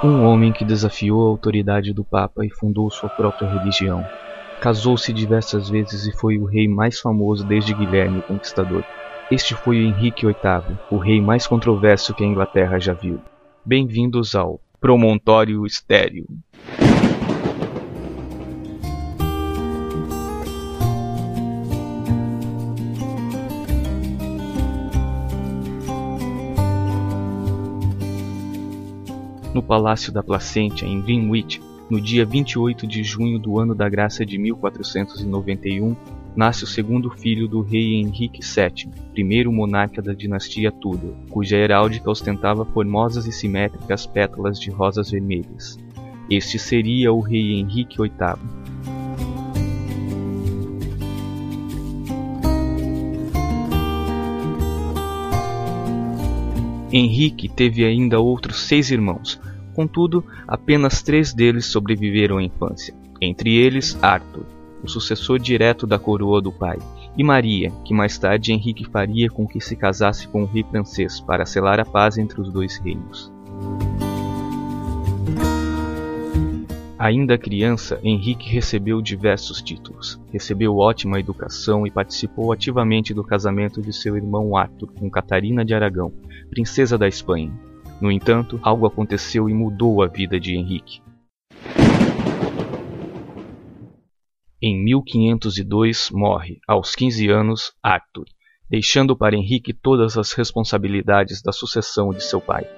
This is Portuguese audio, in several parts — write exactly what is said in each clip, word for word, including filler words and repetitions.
Um homem que desafiou a autoridade do Papa e fundou sua própria religião. Casou-se diversas vezes e foi o rei mais famoso desde Guilherme o Conquistador. Este foi o Henrique oitavo, o rei mais controverso que a Inglaterra já viu. Bem-vindos ao Promontório Estéreo. No Palácio da Placência, em Greenwich, no dia vinte e oito de junho do ano da graça de mil quatrocentos e noventa e um, nasce o segundo filho do rei Henrique sétimo, primeiro monarca da dinastia Tudor, cuja heráldica ostentava formosas e simétricas pétalas de rosas vermelhas. Este seria o rei Henrique oitavo. Henrique teve ainda outros seis irmãos, contudo, apenas três deles sobreviveram à infância, entre eles Arthur, o sucessor direto da coroa do pai, e Maria, que mais tarde Henrique faria com que se casasse com o rei francês para selar a paz entre os dois reinos. Ainda criança, Henrique recebeu diversos títulos, recebeu ótima educação e participou ativamente do casamento de seu irmão Arthur com Catarina de Aragão, princesa da Espanha. No entanto, algo aconteceu e mudou a vida de Henrique. Em mil quinhentos e dois morre, aos quinze anos, Arthur, deixando para Henrique todas as responsabilidades da sucessão de seu pai.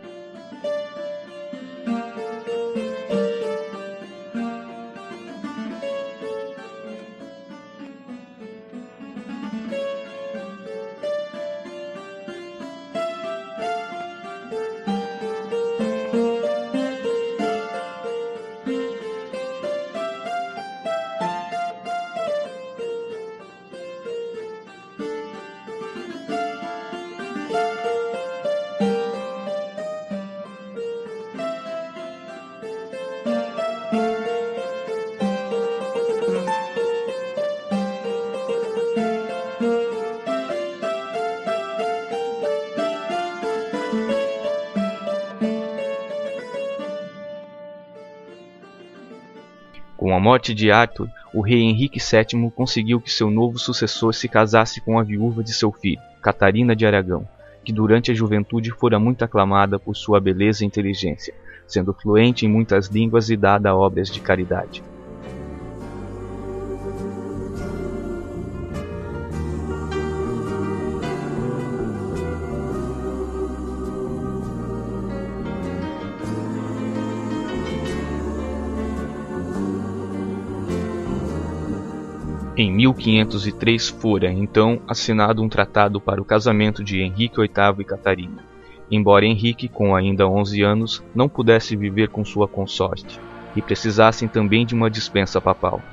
Com a morte de Arthur, o rei Henrique sétimo conseguiu que seu novo sucessor se casasse com a viúva de seu filho, Catarina de Aragão, que durante a juventude fora muito aclamada por sua beleza e inteligência, sendo fluente em muitas línguas e dada a obras de caridade. Em mil quinhentos e três fora, então, assinado um tratado para o casamento de Henrique oitavo e Catarina, embora Henrique, com ainda onze anos, não pudesse viver com sua consorte, e precisassem também de uma dispensa papal.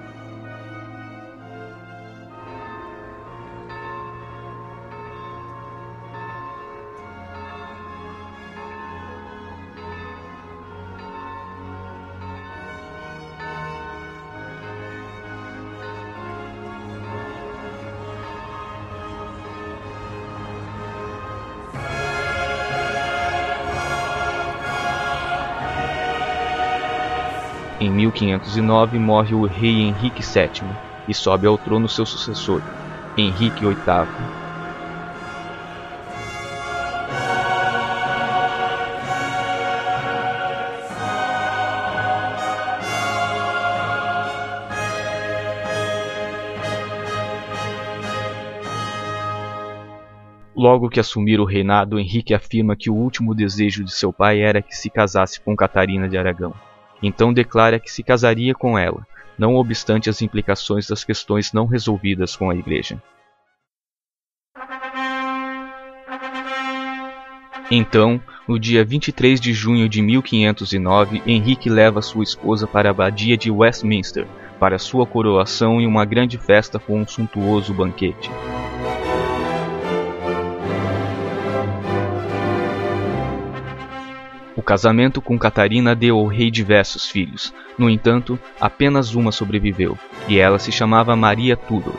Em mil quinhentos e nove morre o rei Henrique sétimo e sobe ao trono seu sucessor, Henrique oitavo. Logo que assumir o reinado, Henrique afirma que o último desejo de seu pai era que se casasse com Catarina de Aragão. Então declara que se casaria com ela, não obstante as implicações das questões não resolvidas com a Igreja. Então, no dia vinte e três de junho de mil quinhentos e nove, Henrique leva sua esposa para a abadia de Westminster, para sua coroação em uma grande festa com um suntuoso banquete. O casamento com Catarina deu ao rei diversos filhos. No entanto, apenas uma sobreviveu, e ela se chamava Maria Tudor.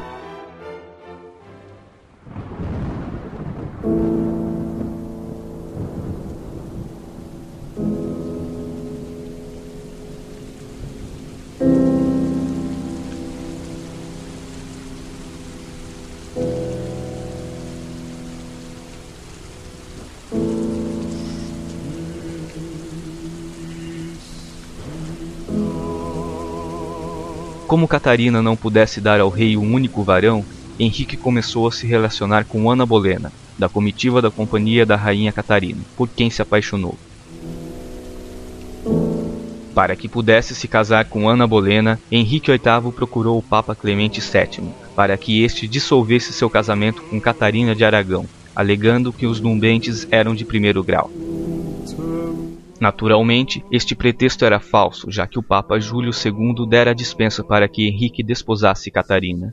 Como Catarina não pudesse dar ao rei um único varão, Henrique começou a se relacionar com Ana Bolena, da comitiva da companhia da rainha Catarina, por quem se apaixonou. Para que pudesse se casar com Ana Bolena, Henrique oitavo procurou o Papa Clemente sétimo, para que este dissolvesse seu casamento com Catarina de Aragão, alegando que os numbentes eram de primeiro grau. Naturalmente, este pretexto era falso, já que o Papa Júlio segundo dera dispensa para que Henrique desposasse Catarina.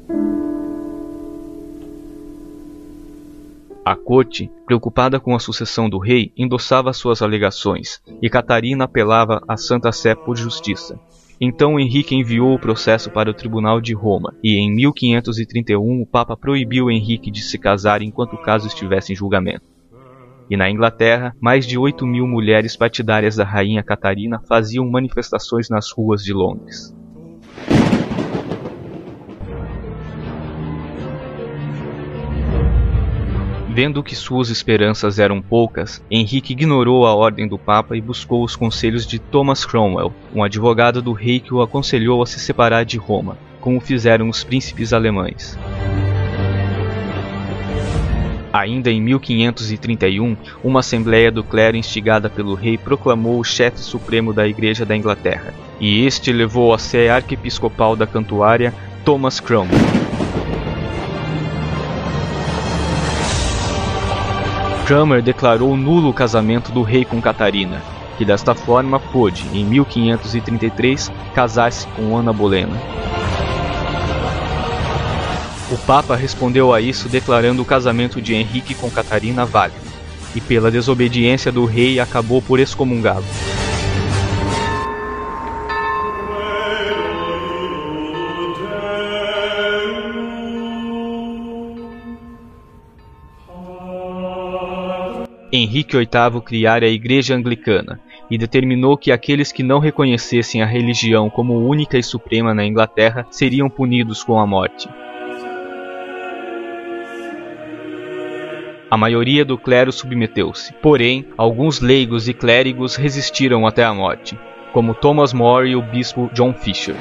A corte, preocupada com a sucessão do rei, endossava suas alegações, e Catarina apelava à Santa Sé por justiça. Então Henrique enviou o processo para o Tribunal de Roma, e em mil quinhentos e trinta e um o Papa proibiu Henrique de se casar enquanto o caso estivesse em julgamento. E na Inglaterra, mais de oito mil mulheres partidárias da rainha Catarina faziam manifestações nas ruas de Londres. Vendo que suas esperanças eram poucas, Henrique ignorou a ordem do Papa e buscou os conselhos de Thomas Cromwell, um advogado do rei que o aconselhou a se separar de Roma, como fizeram os príncipes alemães. Ainda em mil quinhentos e trinta e um, uma assembleia do clero instigada pelo rei proclamou o chefe supremo da Igreja da Inglaterra, e este levou a sé arquiepiscopal da Cantuária, Thomas Cromwell. Cranmer declarou nulo o casamento do rei com Catarina, que desta forma pôde, em mil quinhentos e trinta e três, casar-se com Ana Bolena. O Papa respondeu a isso declarando o casamento de Henrique com Catarina válido, e pela desobediência do rei acabou por excomungá-lo. Henrique oitavo criara a Igreja Anglicana e determinou que aqueles que não reconhecessem a religião como única e suprema na Inglaterra seriam punidos com a morte. A maioria do clero submeteu-se, porém, alguns leigos e clérigos resistiram até a morte, como Thomas More e o bispo John Fisher.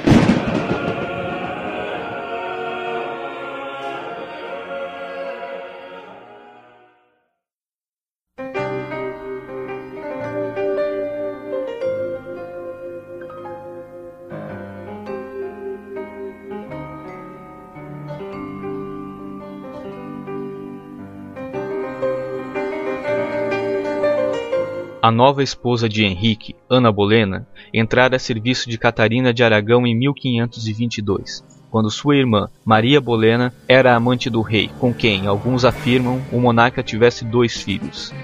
A nova esposa de Henrique, Ana Bolena, entrara a serviço de Catarina de Aragão em mil quinhentos e vinte e dois, quando sua irmã, Maria Bolena, era amante do rei, com quem, alguns afirmam, o monarca tivesse dois filhos.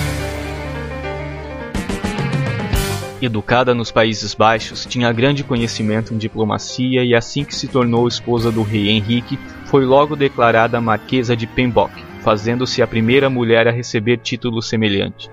Educada nos Países Baixos, tinha grande conhecimento em diplomacia e assim que se tornou esposa do rei Henrique, foi logo declarada Marquesa de Pembroke, fazendo-se a primeira mulher a receber título semelhante.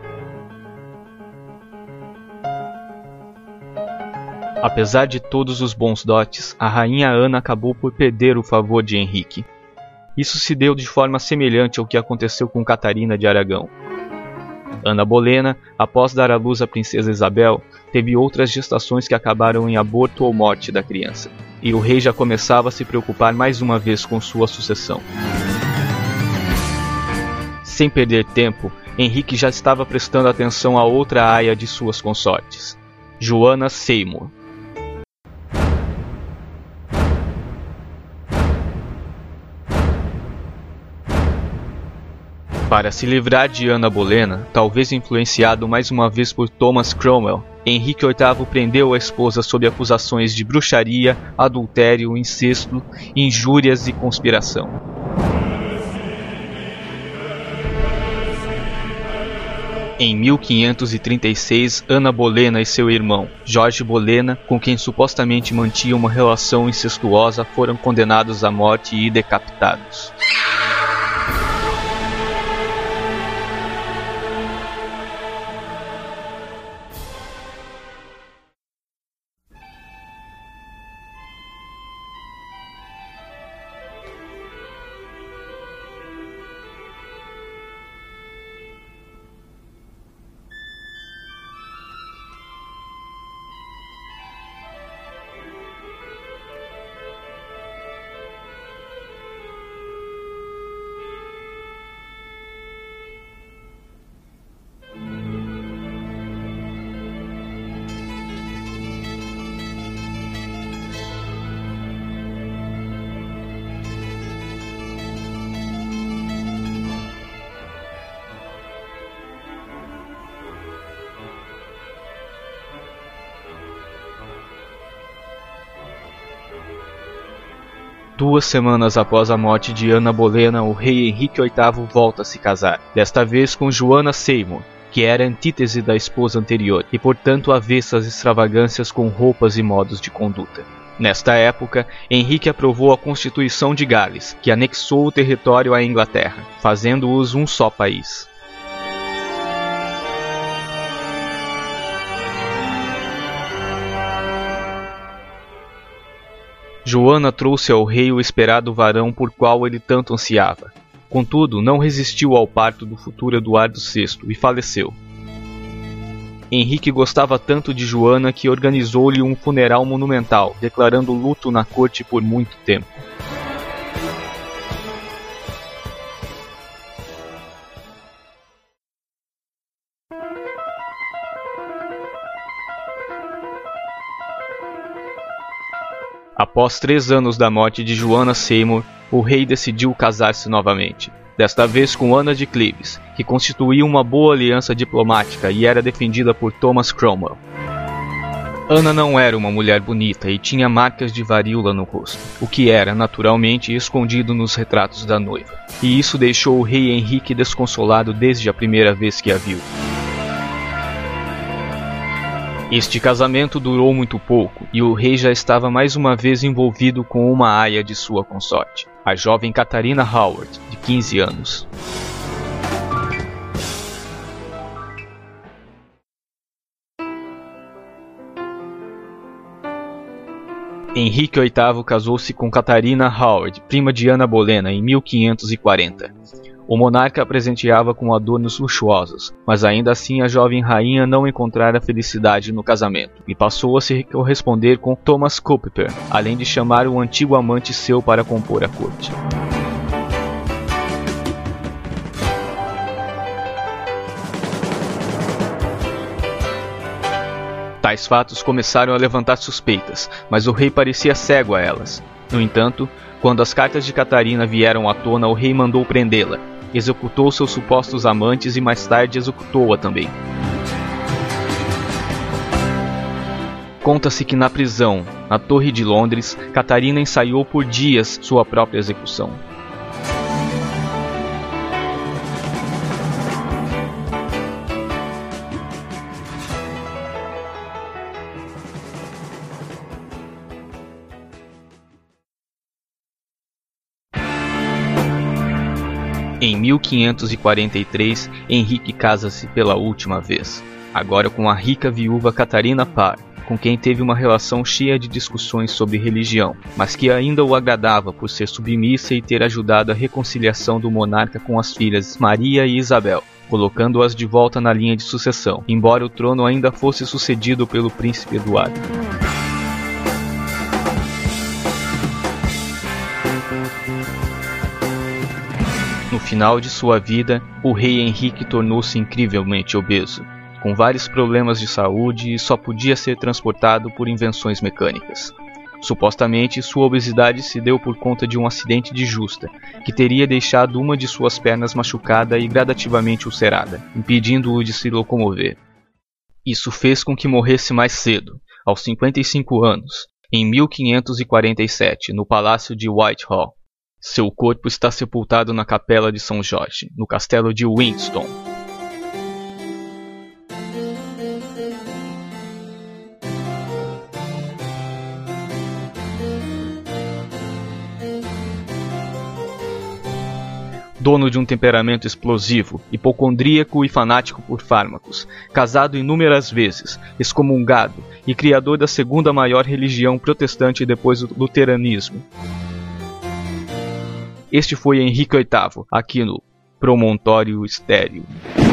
Apesar de todos os bons dotes, a rainha Ana acabou por perder o favor de Henrique. Isso se deu de forma semelhante ao que aconteceu com Catarina de Aragão. Ana Bolena, após dar à luz a princesa Isabel, teve outras gestações que acabaram em aborto ou morte da criança, e o rei já começava a se preocupar mais uma vez com sua sucessão. Sem perder tempo, Henrique já estava prestando atenção a outra aia de suas consortes, Joana Seymour. Para se livrar de Ana Bolena, talvez influenciado mais uma vez por Thomas Cromwell, Henrique oitavo prendeu a esposa sob acusações de bruxaria, adultério, incesto, injúrias e conspiração. Em mil quinhentos e trinta e seis, Ana Bolena e seu irmão, Jorge Bolena, com quem supostamente mantinha uma relação incestuosa, foram condenados à morte e decapitados. Duas semanas após a morte de Ana Bolena, o rei Henrique oitavo volta a se casar, desta vez com Joana Seymour, que era a antítese da esposa anterior e portanto avessa às extravagâncias com roupas e modos de conduta. Nesta época, Henrique aprovou a Constituição de Gales, que anexou o território à Inglaterra, fazendo-os um só país. Joana trouxe ao rei o esperado varão por qual ele tanto ansiava. Contudo, não resistiu ao parto do futuro Eduardo sexto e faleceu. Henrique gostava tanto de Joana que organizou-lhe um funeral monumental, declarando luto na corte por muito tempo. Após três anos da morte de Joana Seymour, o rei decidiu casar-se novamente, desta vez com Ana de Cleves, que constituía uma boa aliança diplomática e era defendida por Thomas Cromwell. Ana não era uma mulher bonita e tinha marcas de varíola no rosto, o que era, naturalmente, escondido nos retratos da noiva, e isso deixou o rei Henrique desconsolado desde a primeira vez que a viu. Este casamento durou muito pouco e o rei já estava mais uma vez envolvido com uma aia de sua consorte, a jovem Catarina Howard, de quinze anos. Henrique oitavo casou-se com Catarina Howard, prima de Ana Bolena, em mil quinhentos e quarenta. O monarca a presenteava com adornos luxuosos, mas ainda assim a jovem rainha não encontrara felicidade no casamento, e passou a se corresponder com Thomas Culpeper, além de chamar um antigo amante seu para compor a corte. Tais fatos começaram a levantar suspeitas, mas o rei parecia cego a elas. No entanto, quando as cartas de Catarina vieram à tona, o rei mandou prendê-la, executou seus supostos amantes e mais tarde executou-a também. Conta-se que na prisão, na Torre de Londres, Catarina ensaiou por dias sua própria execução. Em mil quinhentos e quarenta e três, Henrique casa-se pela última vez, agora com a rica viúva Catarina Parr, com quem teve uma relação cheia de discussões sobre religião, mas que ainda o agradava por ser submissa e ter ajudado a reconciliação do monarca com as filhas Maria e Isabel, colocando-as de volta na linha de sucessão, embora o trono ainda fosse sucedido pelo príncipe Eduardo. No final de sua vida, o rei Henrique tornou-se incrivelmente obeso, com vários problemas de saúde e só podia ser transportado por invenções mecânicas. Supostamente, sua obesidade se deu por conta de um acidente de justa, que teria deixado uma de suas pernas machucada e gradativamente ulcerada, impedindo-o de se locomover. Isso fez com que morresse mais cedo, aos cinquenta e cinco anos, em mil quinhentos e quarenta e sete, no Palácio de Whitehall. Seu corpo está sepultado na Capela de São Jorge, no Castelo de Windsor. Dono de um temperamento explosivo, hipocondríaco e fanático por fármacos, casado inúmeras vezes, excomungado e criador da segunda maior religião protestante depois do luteranismo. Este foi Henrique oitavo, aqui no Promontório Estéreo.